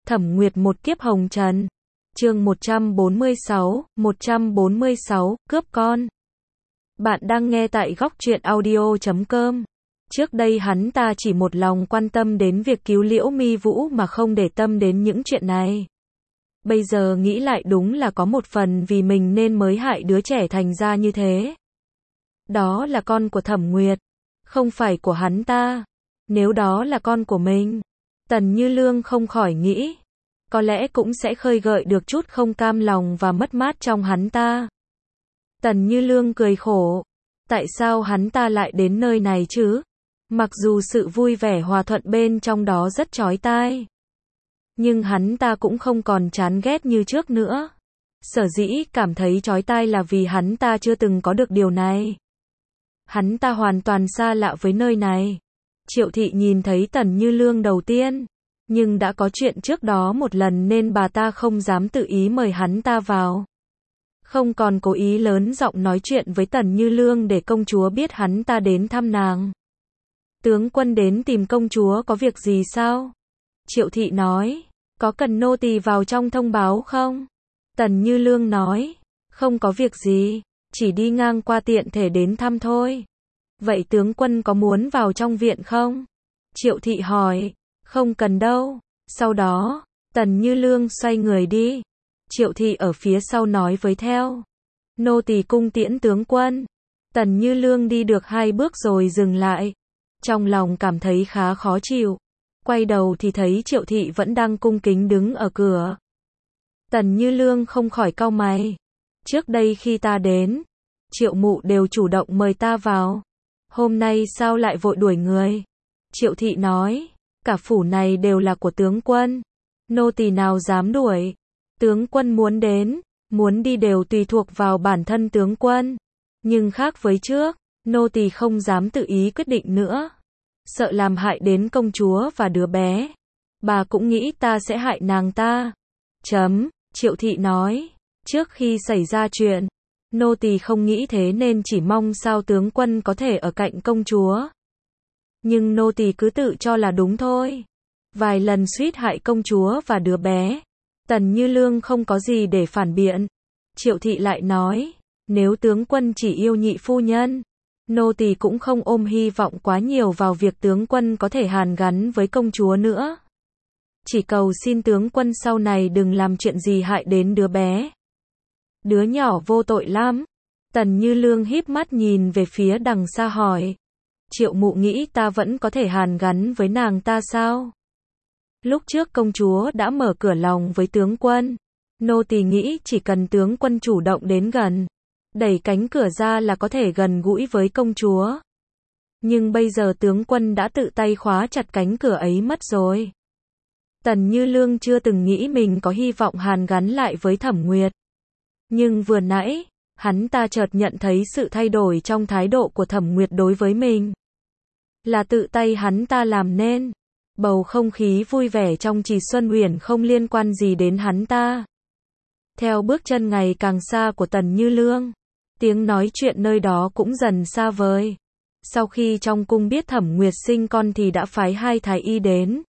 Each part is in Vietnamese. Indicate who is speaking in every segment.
Speaker 1: Thẩm Nguyệt một kiếp hồng trần. Chương 146, cướp con. Bạn đang nghe tại góc truyện audio.com. Trước đây hắn ta chỉ một lòng quan tâm đến việc cứu Liễu Mi Vũ mà không để tâm đến những chuyện này. Bây giờ nghĩ lại đúng là có một phần vì mình nên mới hại đứa trẻ thành ra như thế. Đó là con của Thẩm Nguyệt, không phải của hắn ta. Nếu đó là con của mình, Tần Như Lương không khỏi nghĩ, có lẽ cũng sẽ khơi gợi được chút không cam lòng và mất mát trong hắn ta. Tần Như Lương cười khổ, tại sao hắn ta lại đến nơi này chứ? Mặc dù sự vui vẻ hòa thuận bên trong đó rất chói tai, nhưng hắn ta cũng không còn chán ghét như trước nữa. Sở dĩ cảm thấy chói tai là vì hắn ta chưa từng có được điều này. Hắn ta hoàn toàn xa lạ với nơi này. Triệu thị nhìn thấy Tần Như Lương đầu tiên, nhưng đã có chuyện trước đó một lần nên bà ta không dám tự ý mời hắn ta vào. Không còn cố ý lớn giọng nói chuyện với Tần Như Lương để công chúa biết hắn ta đến thăm nàng. Tướng quân đến tìm công chúa có việc gì sao? Triệu thị nói, có cần nô tỳ vào trong thông báo không? Tần Như Lương nói, không có việc gì, chỉ đi ngang qua tiện thể đến thăm thôi. Vậy tướng quân có muốn vào trong viện không? Triệu thị hỏi, không cần đâu. Sau đó, Tần Như Lương xoay người đi. Triệu thị ở phía sau nói với theo, nô tỳ cung tiễn tướng quân. Tần Như Lương đi được 2 bước rồi dừng lại. Trong lòng cảm thấy khá khó chịu. Quay đầu thì thấy Triệu thị vẫn đang cung kính đứng ở cửa. Tần Như Lương không khỏi cau mày. Trước đây khi ta đến, Triệu mụ đều chủ động mời ta vào. Hôm nay sao lại vội đuổi người? Triệu thị nói, cả phủ này đều là của tướng quân. Nô tỳ nào dám đuổi. Tướng quân muốn đến, muốn đi đều tùy thuộc vào bản thân tướng quân. Nhưng khác với trước, nô tỳ không dám tự ý quyết định nữa. Sợ làm hại đến công chúa và đứa bé. Bà cũng nghĩ ta sẽ hại nàng ta. Triệu thị nói, trước khi xảy ra chuyện, nô tỳ không nghĩ thế nên chỉ mong sao tướng quân có thể ở cạnh công chúa. Nhưng nô tỳ cứ tự cho là đúng thôi. Vài lần suýt hại công chúa và đứa bé. Tần Như Lương không có gì để phản biện. Triệu thị lại nói, nếu tướng quân chỉ yêu nhị phu nhân, nô tỳ cũng không ôm hy vọng quá nhiều vào việc tướng quân có thể hàn gắn với công chúa nữa. Chỉ cầu xin tướng quân sau này đừng làm chuyện gì hại đến đứa bé. Đứa nhỏ vô tội lắm. Tần Như Lương híp mắt nhìn về phía đằng xa hỏi, Triệu mụ nghĩ ta vẫn có thể hàn gắn với nàng ta sao? Lúc trước công chúa đã mở cửa lòng với tướng quân. Nô tỳ nghĩ chỉ cần tướng quân chủ động đến gần, đẩy cánh cửa ra là có thể gần gũi với công chúa. Nhưng bây giờ tướng quân đã tự tay khóa chặt cánh cửa ấy mất rồi. Tần Như Lương chưa từng nghĩ mình có hy vọng hàn gắn lại với Thẩm Nguyệt. Nhưng vừa nãy, hắn ta chợt nhận thấy sự thay đổi trong thái độ của Thẩm Nguyệt đối với mình. Là tự tay hắn ta làm nên. Bầu không khí vui vẻ trong Trì Xuân Uyển không liên quan gì đến hắn ta. Theo bước chân ngày càng xa của Tần Như Lương, tiếng nói chuyện nơi đó cũng dần xa vời. Sau khi trong cung biết Thẩm Nguyệt sinh con thì đã phái 2 thái y đến.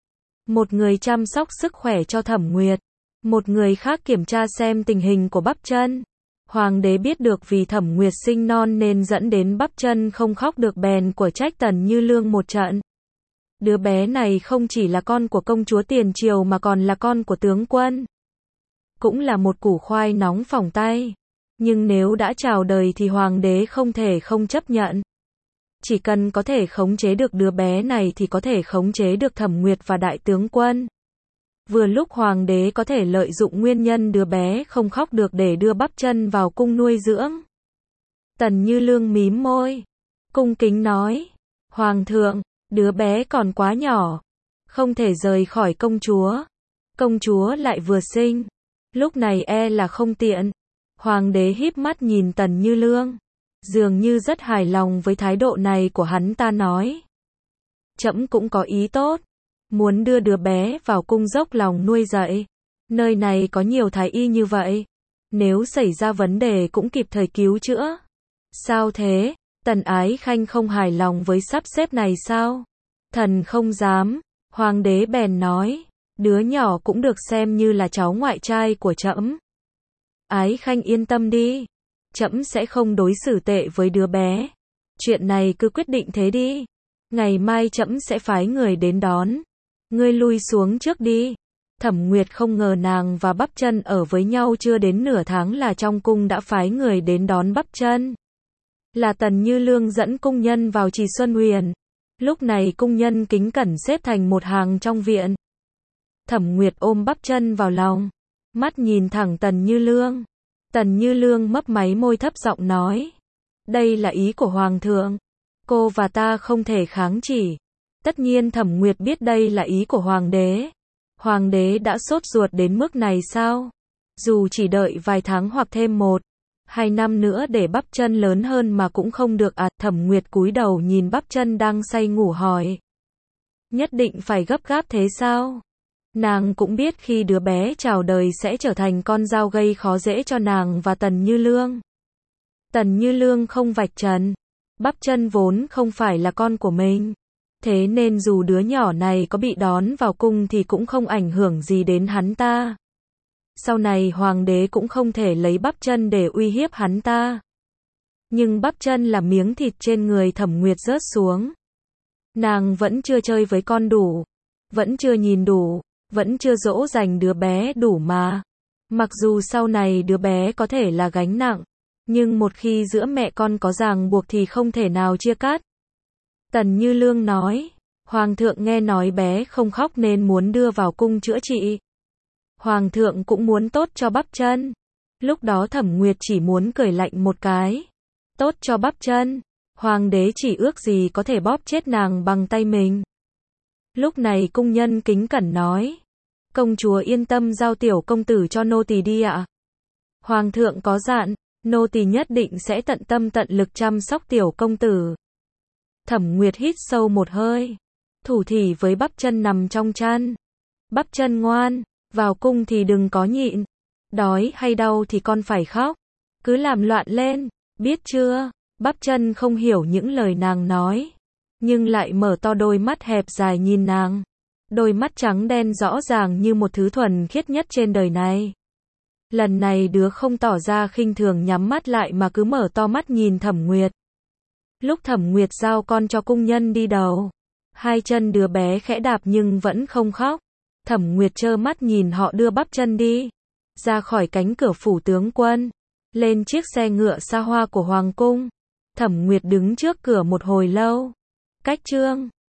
Speaker 1: Một người chăm sóc sức khỏe cho Thẩm Nguyệt, một người khác kiểm tra xem tình hình của bắp chân. Hoàng đế biết được vì Thẩm Nguyệt sinh non nên dẫn đến bắp chân không khóc được bèn của trách Tần Như Lương một trận. Đứa bé này không chỉ là con của công chúa tiền triều mà còn là con của tướng quân. Cũng là một củ khoai nóng phỏng tay. Nhưng nếu đã chào đời thì hoàng đế không thể không chấp nhận. Chỉ cần có thể khống chế được đứa bé này thì có thể khống chế được Thẩm Nguyệt và đại tướng quân. Vừa lúc hoàng đế có thể lợi dụng nguyên nhân đứa bé không khóc được để đưa bắp chân vào cung nuôi dưỡng. Tần Như Lương mím môi, cung kính nói, Hoàng thượng, đứa bé còn quá nhỏ, không thể rời khỏi công chúa. Công chúa lại vừa sinh, lúc này e là không tiện. Hoàng đế híp mắt nhìn Tần Như Lương, dường như rất hài lòng với thái độ này của hắn ta nói. Trẫm cũng có ý tốt, muốn đưa đứa bé vào cung dốc lòng nuôi dạy. Nơi này có nhiều thái y như vậy, nếu xảy ra vấn đề cũng kịp thời cứu chữa. Sao thế? Tần Ái Khanh không hài lòng với sắp xếp này sao? Thần không dám. Hoàng đế bèn nói, Đứa nhỏ cũng được xem như là cháu ngoại trai của trẫm. Ái Khanh yên tâm đi, trẫm sẽ không đối xử tệ với đứa bé. Chuyện này cứ quyết định thế đi. Ngày mai trẫm sẽ phái người đến đón. Ngươi lui xuống trước đi. Thẩm Nguyệt không ngờ nàng và Bắp Chân ở với nhau chưa đến nửa tháng là trong cung đã phái người đến đón Bắp Chân. Là Tần Như Lương dẫn cung nhân vào Trì Xuân Huyền. Lúc này cung nhân kính cẩn xếp thành một hàng trong viện. Thẩm Nguyệt ôm Bắp Chân vào lòng, mắt nhìn thẳng Tần Như Lương. Tần Như Lương mấp máy môi thấp giọng nói. Đây là ý của Hoàng thượng. Cô và ta không thể kháng chỉ. Tất nhiên Thẩm Nguyệt biết đây là ý của Hoàng đế. Hoàng đế đã sốt ruột đến mức này sao? Dù chỉ đợi vài tháng hoặc thêm 1-2 năm nữa để Bắp Chân lớn hơn mà cũng không được à? Thẩm Nguyệt cúi đầu nhìn Bắp Chân đang say ngủ hỏi. Nhất định phải gấp gáp thế sao? Nàng cũng biết khi đứa bé chào đời sẽ trở thành con dao gây khó dễ cho nàng và Tần Như Lương. Tần Như Lương không vạch trần. Bắp Chân vốn không phải là con của mình. Thế nên dù đứa nhỏ này có bị đón vào cung thì cũng không ảnh hưởng gì đến hắn ta. Sau này Hoàng đế cũng không thể lấy Bắp Chân để uy hiếp hắn ta. Nhưng Bắp Chân là miếng thịt trên người Thẩm Nguyệt rớt xuống. Nàng vẫn chưa chơi với con đủ. Vẫn chưa nhìn đủ. Vẫn chưa dỗ dành đứa bé đủ mà. Mặc dù sau này đứa bé có thể là gánh nặng. Nhưng một khi giữa mẹ con có ràng buộc thì không thể nào chia cắt. Tần Như Lương nói. Hoàng thượng nghe nói bé không khóc nên muốn đưa vào cung chữa trị. Hoàng thượng cũng muốn tốt cho Bắp Chân. Lúc đó Thẩm Nguyệt chỉ muốn cười lạnh một cái. Tốt cho Bắp Chân. Hoàng đế chỉ ước gì có thể bóp chết nàng bằng tay mình. Lúc này cung nhân kính cẩn nói. Công chúa yên tâm giao tiểu công tử cho nô tỳ đi ạ. Hoàng thượng có dặn, nô tỳ nhất định sẽ tận tâm tận lực chăm sóc tiểu công tử. Thẩm Nguyệt hít sâu một hơi. Thủ thỉ với Bắp Chân nằm trong chăn. Bắp Chân ngoan, vào cung thì đừng có nhịn. Đói hay đau thì con phải khóc. Cứ làm loạn lên, biết chưa? Bắp Chân không hiểu những lời nàng nói. Nhưng lại mở to đôi mắt hẹp dài nhìn nàng. Đôi mắt trắng đen rõ ràng như một thứ thuần khiết nhất trên đời này. Lần này đứa không tỏ ra khinh thường nhắm mắt lại mà cứ mở to mắt nhìn Thẩm Nguyệt. Lúc Thẩm Nguyệt giao con cho cung nhân đi đầu, hai chân đứa bé khẽ đạp nhưng vẫn không khóc. Thẩm Nguyệt trơ mắt nhìn họ đưa Bắp Chân đi, ra khỏi cánh cửa phủ tướng quân, lên chiếc xe ngựa xa hoa của Hoàng cung. Thẩm Nguyệt đứng trước cửa một hồi lâu. Cách chương